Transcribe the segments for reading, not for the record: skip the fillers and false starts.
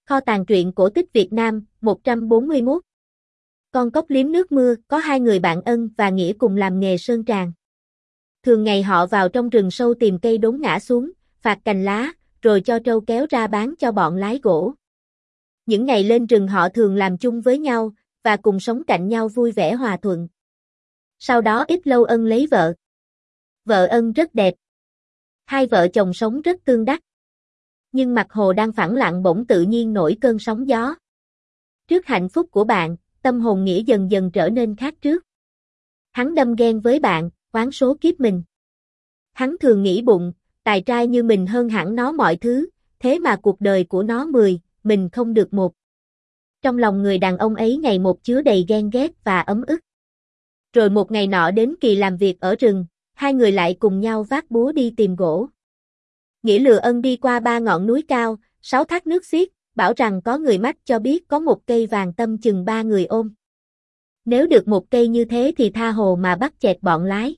Kho tàng truyện cổ tích Việt Nam, 141. Con cóc liếm nước mưa, có hai người bạn Ân và Nghĩa cùng làm nghề sơn tràng. Thường ngày họ vào trong rừng sâu tìm cây đốn ngã xuống, phạt cành lá, rồi cho trâu kéo ra bán cho bọn lái gỗ. Những ngày lên rừng họ thường làm chung với nhau, và cùng sống cạnh nhau vui vẻ hòa thuận. Sau đó ít lâu Ân lấy vợ. Vợ Ân rất đẹp. Hai vợ chồng sống rất tương đắc. Nhưng mặt hồ đang phẳng lặng bỗng tự nhiên nổi cơn sóng gió. Trước hạnh phúc của bạn, tâm hồn Nghĩa dần dần trở nên khác trước. Hắn đâm ghen với bạn, oán số kiếp mình. Hắn thường nghĩ bụng, tài trai như mình hơn hẳn nó mọi thứ, thế mà cuộc đời của nó 10, mình không được 1. Trong lòng người đàn ông ấy ngày một chứa đầy ghen ghét và ấm ức. Rồi một ngày nọ đến kỳ làm việc ở rừng, hai người lại cùng nhau vác búa đi tìm gỗ. Nghĩa lừa Ân đi qua 3 ngọn núi cao, 6 thác nước xiết, bảo rằng có người mách cho biết có một cây vàng tâm chừng 3 người ôm. Nếu được một cây như thế thì tha hồ mà bắt chẹt bọn lái.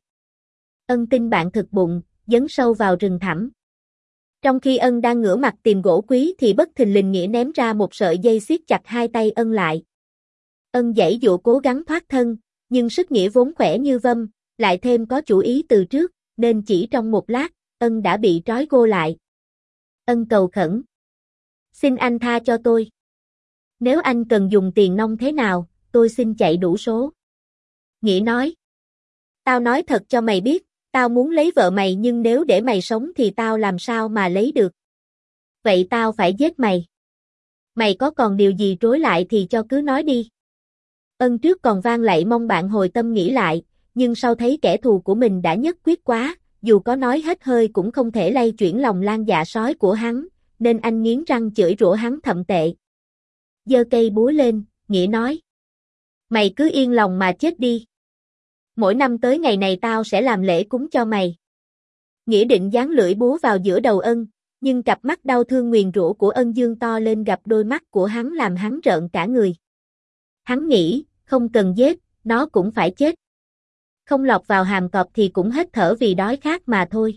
Ân tin bạn thực bụng, dấn sâu vào rừng thẳm. Trong khi Ân đang ngửa mặt tìm gỗ quý thì bất thình lình Nghĩa ném ra một sợi dây siết chặt hai tay Ân lại. Ân giãy giụa cố gắng thoát thân, nhưng sức Nghĩa vốn khỏe như vâm, lại thêm có chủ ý từ trước, nên chỉ trong một lát, Ân đã bị trói gô lại. Ân cầu khẩn. Xin anh tha cho tôi. Nếu anh cần dùng tiền nong thế nào, tôi xin chạy đủ số. Nghĩa nói. Tao nói thật cho mày biết, tao muốn lấy vợ mày nhưng nếu để mày sống thì tao làm sao mà lấy được. Vậy tao phải giết mày. Mày có còn điều gì trối lại thì cho cứ nói đi. Ân trước còn van lạy mong bạn hồi tâm nghĩ lại, nhưng sau thấy kẻ thù của mình đã nhất quyết quá, dù có nói hết hơi cũng không thể lay chuyển lòng lan dạ sói của hắn, nên anh nghiến răng chửi rủa hắn thậm tệ. Giơ cây búa lên, Nghĩa nói. Mày cứ yên lòng mà chết đi. Mỗi năm tới ngày này tao sẽ làm lễ cúng cho mày. Nghĩa định giáng lưỡi búa vào giữa đầu Ân, nhưng cặp mắt đau thương nguyền rủa của Ân dương to lên gặp đôi mắt của hắn làm hắn rợn cả người. Hắn nghĩ, không cần giết, nó cũng phải chết. Không lọt vào hàm cọp thì cũng hết thở vì đói khát mà thôi.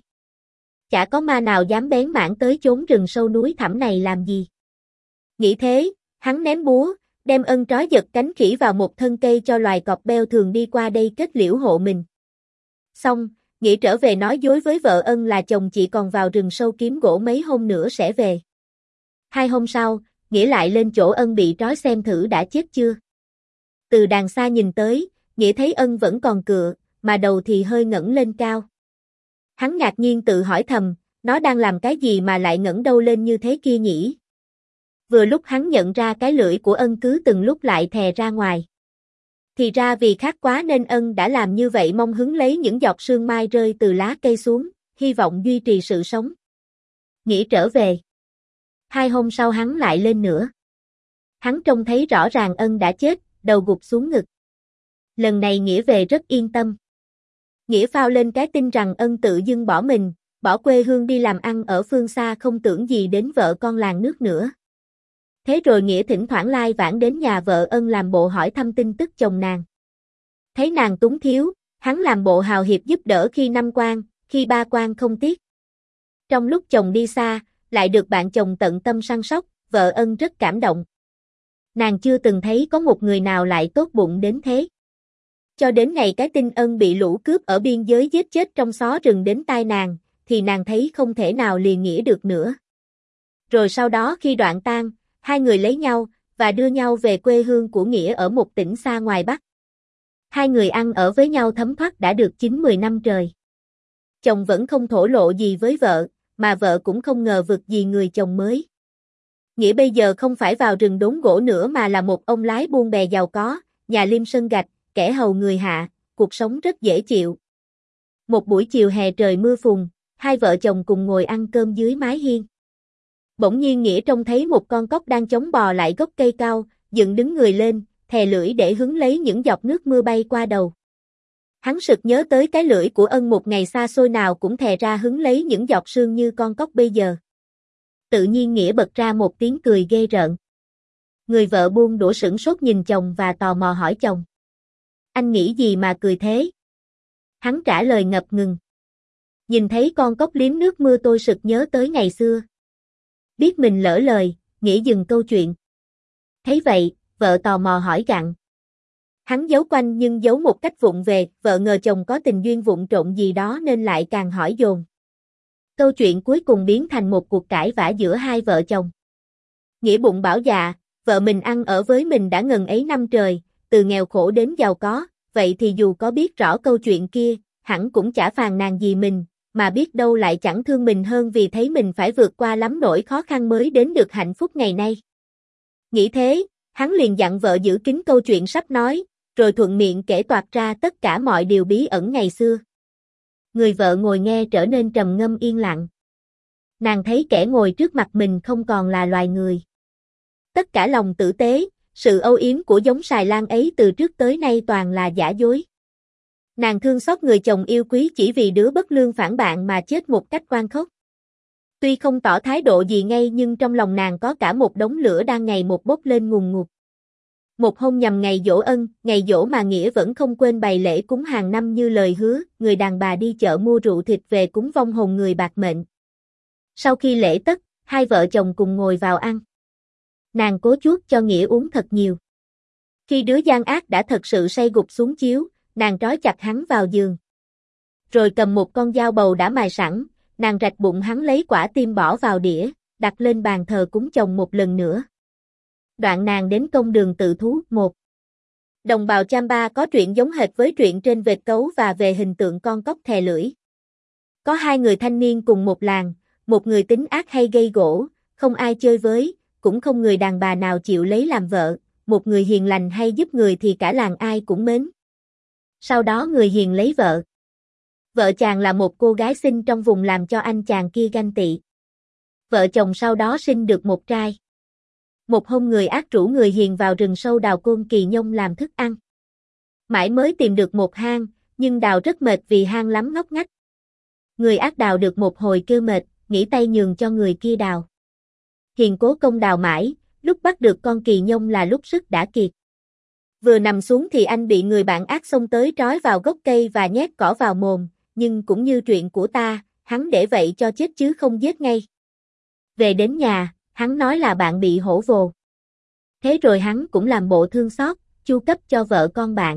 Chả có ma nào dám bén mảng tới chốn rừng sâu núi thẳm này làm gì. Nghĩ thế, hắn ném búa, đem Ân trói giật cánh khỉ vào một thân cây cho loài cọp beo thường đi qua đây kết liễu hộ mình. Xong, Nghĩa trở về nói dối với vợ Ân là chồng chị còn vào rừng sâu kiếm gỗ mấy hôm nữa sẽ về. 2 hôm sau, Nghĩa lại lên chỗ Ân bị trói xem thử đã chết chưa. Từ đàng xa nhìn tới, Nghĩa thấy Ân vẫn còn cựa, mà đầu thì hơi ngẩng lên cao. Hắn ngạc nhiên tự hỏi thầm, nó đang làm cái gì mà lại ngẩng đầu lên như thế kia nhỉ? Vừa lúc hắn nhận ra cái lưỡi của Ân cứ từng lúc lại thè ra ngoài. Thì ra vì khát quá nên Ân đã làm như vậy mong hứng lấy những giọt sương mai rơi từ lá cây xuống, hy vọng duy trì sự sống. Nghĩa trở về. 2 hôm sau hắn lại lên nữa. Hắn trông thấy rõ ràng Ân đã chết, đầu gục xuống ngực. Lần này Nghĩa về rất yên tâm. Nghĩa phao lên cái tin rằng Ân tự dưng bỏ mình, bỏ quê hương đi làm ăn ở phương xa không tưởng gì đến vợ con làng nước nữa. Thế rồi Nghĩa thỉnh thoảng lai vãng đến nhà vợ Ân làm bộ hỏi thăm tin tức chồng nàng. Thấy nàng túng thiếu, hắn làm bộ hào hiệp giúp đỡ khi 5 quan, khi 3 quan không tiếc. Trong lúc chồng đi xa, lại được bạn chồng tận tâm săn sóc, vợ Ân rất cảm động. Nàng chưa từng thấy có một người nào lại tốt bụng đến thế. Cho đến ngày cái tin Ân bị lũ cướp ở biên giới giết chết trong xó rừng đến tai nàng, thì nàng thấy không thể nào liền Nghĩa được nữa. Rồi sau đó khi đoạn tang, hai người lấy nhau, và đưa nhau về quê hương của Nghĩa ở một tỉnh xa ngoài Bắc. Hai người ăn ở với nhau thấm thoát đã được 9-10 năm trời. Chồng vẫn không thổ lộ gì với vợ, mà vợ cũng không ngờ vực gì người chồng mới. Nghĩa bây giờ không phải vào rừng đốn gỗ nữa mà là một ông lái buôn bè giàu có, nhà liêm sân gạch, kẻ hầu người hạ, cuộc sống rất dễ chịu. Một buổi chiều hè trời mưa phùn, hai vợ chồng cùng ngồi ăn cơm dưới mái hiên. Bỗng nhiên Nghĩa trông thấy một con cóc đang chống bò lại gốc cây cao, dựng đứng người lên, thè lưỡi để hứng lấy những giọt nước mưa bay qua đầu. Hắn sực nhớ tới cái lưỡi của Ân một ngày xa xôi nào cũng thè ra hứng lấy những giọt sương như con cóc bây giờ. Tự nhiên Nghĩa bật ra một tiếng cười ghê rợn. Người vợ buông đũa sửng sốt nhìn chồng và tò mò hỏi chồng. Anh nghĩ gì mà cười thế? Hắn trả lời ngập ngừng. Nhìn thấy con cóc liếm nước mưa tôi sực nhớ tới ngày xưa. Biết mình lỡ lời, Nghĩa dừng câu chuyện. Thấy vậy, vợ tò mò hỏi gặng. Hắn giấu quanh nhưng giấu một cách vụng về, vợ ngờ chồng có tình duyên vụng trộm gì đó nên lại càng hỏi dồn. Câu chuyện cuối cùng biến thành một cuộc cãi vã giữa hai vợ chồng. Nghĩa bụng bảo dạ, vợ mình ăn ở với mình đã ngần ấy năm trời, từ nghèo khổ đến giàu có, vậy thì dù có biết rõ câu chuyện kia, hẳn cũng chả phàn nàn gì mình, mà biết đâu lại chẳng thương mình hơn vì thấy mình phải vượt qua lắm nỗi khó khăn mới đến được hạnh phúc ngày nay. Nghĩ thế, hắn liền dặn vợ giữ kín câu chuyện sắp nói, rồi thuận miệng kể toạc ra tất cả mọi điều bí ẩn ngày xưa. Người vợ ngồi nghe trở nên trầm ngâm yên lặng. Nàng thấy kẻ ngồi trước mặt mình không còn là loài người. Tất cả lòng tử tế, sự âu yếm của giống xài lang ấy từ trước tới nay toàn là giả dối. Nàng thương xót người chồng yêu quý chỉ vì đứa bất lương phản bạn mà chết một cách oan khốc. Tuy không tỏ thái độ gì ngay nhưng trong lòng nàng có cả một đống lửa đang ngày một bốc lên ngùn ngụt. Một hôm nhằm ngày giỗ ân, ngày giỗ mà Nghĩa vẫn không quên bày lễ cúng hàng năm như lời hứa, người đàn bà đi chợ mua rượu thịt về cúng vong hồn người bạc mệnh. Sau khi lễ tất, hai vợ chồng cùng ngồi vào ăn. Nàng cố chuốt cho Nghĩa uống thật nhiều. Khi đứa gian ác đã thật sự say gục xuống chiếu, nàng trói chặt hắn vào giường. Rồi cầm một con dao bầu đã mài sẵn, nàng rạch bụng hắn lấy quả tim bỏ vào đĩa, đặt lên bàn thờ cúng chồng một lần nữa. Đoạn nàng đến công đường tự thú. 1. Đồng bào Chamba có truyện giống hệt với truyện trên vệt cấu và về hình tượng con cóc thè lưỡi. Có hai người thanh niên cùng một làng, một người tính ác hay gây gổ, không ai chơi với, cũng không người đàn bà nào chịu lấy làm vợ, một người hiền lành hay giúp người thì cả làng ai cũng mến. Sau đó người hiền lấy vợ. Vợ chàng là một cô gái xinh trong vùng làm cho anh chàng kia ganh tị. Vợ chồng sau đó sinh được một trai. Một hôm người ác rủ người hiền vào rừng sâu đào côn kỳ nhông làm thức ăn. Mãi mới tìm được một hang, nhưng đào rất mệt vì hang lắm ngóc ngách. Người ác đào được một hồi kêu mệt, nghỉ tay nhường cho người kia đào. Hiền cố công đào mãi, lúc bắt được con kỳ nhông là lúc sức đã kiệt. Vừa nằm xuống thì anh bị người bạn ác xông tới trói vào gốc cây và nhét cỏ vào mồm, nhưng cũng như chuyện của ta, hắn để vậy cho chết chứ không giết ngay. Về đến nhà, hắn nói là bạn bị hổ vồ. Thế rồi hắn cũng làm bộ thương xót, chu cấp cho vợ con bạn.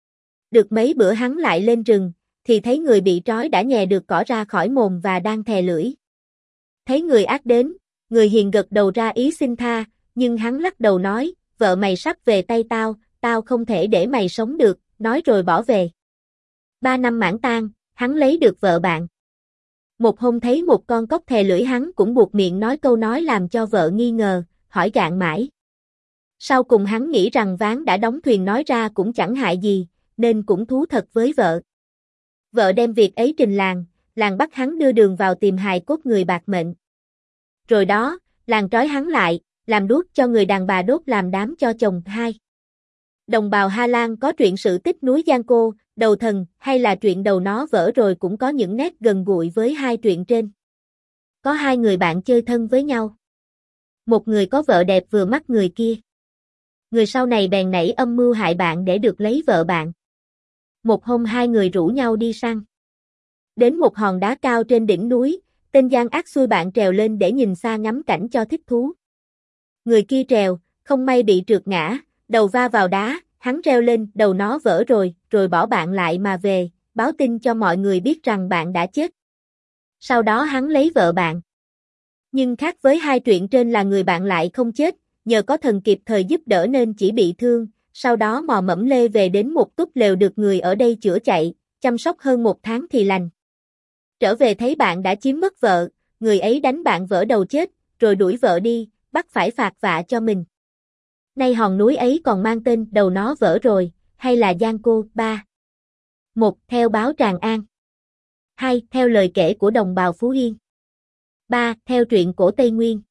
Được mấy bữa hắn lại lên rừng, thì thấy người bị trói đã nhè được cỏ ra khỏi mồm và đang thè lưỡi. Thấy người ác đến, người hiền gật đầu ra ý xin tha, nhưng hắn lắc đầu nói, vợ mày sắp về tay tao, tao không thể để mày sống được, nói rồi bỏ về. 3 năm mãn tang, hắn lấy được vợ bạn. Một hôm thấy một con cóc thè lưỡi hắn cũng buộc miệng nói câu nói làm cho vợ nghi ngờ, hỏi gạn mãi. Sau cùng hắn nghĩ rằng ván đã đóng thuyền nói ra cũng chẳng hại gì, nên cũng thú thật với vợ. Vợ đem việc ấy trình làng bắt hắn đưa đường vào tìm hài cốt người bạc mệnh. Rồi đó, làng trói hắn lại, làm đuốc cho người đàn bà đốt làm đám cho chồng hai. Đồng bào Hà Lan có truyện sự tích núi Giang Cô, đầu thần, hay là truyện đầu nó vỡ rồi cũng có những nét gần gũi với hai truyện trên. Có hai người bạn chơi thân với nhau. Một người có vợ đẹp vừa mắt người kia. Người sau này bèn nảy âm mưu hại bạn để được lấy vợ bạn. Một hôm hai người rủ nhau đi săn. Đến một hòn đá cao trên đỉnh núi, tên gian ác xui bạn trèo lên để nhìn xa ngắm cảnh cho thích thú. Người kia trèo, không may bị trượt ngã, đầu va vào đá, hắn reo lên, đầu nó vỡ rồi bỏ bạn lại mà về, báo tin cho mọi người biết rằng bạn đã chết. Sau đó hắn lấy vợ bạn. Nhưng khác với hai chuyện trên là người bạn lại không chết, nhờ có thần kịp thời giúp đỡ nên chỉ bị thương, sau đó mò mẫm lê về đến một túp lều được người ở đây chữa chạy, chăm sóc hơn 1 tháng thì lành. Trở về thấy bạn đã chiếm mất vợ, người ấy đánh bạn vỡ đầu chết, rồi đuổi vợ đi, bắt phải phạt vạ cho mình. Nay hòn núi ấy còn mang tên đầu nó vỡ rồi, hay là Giang Cô. 3. 1. Theo báo Tràng An. 2. Theo lời kể của đồng bào Phú Yên. 3. Theo truyện cổ Tây Nguyên.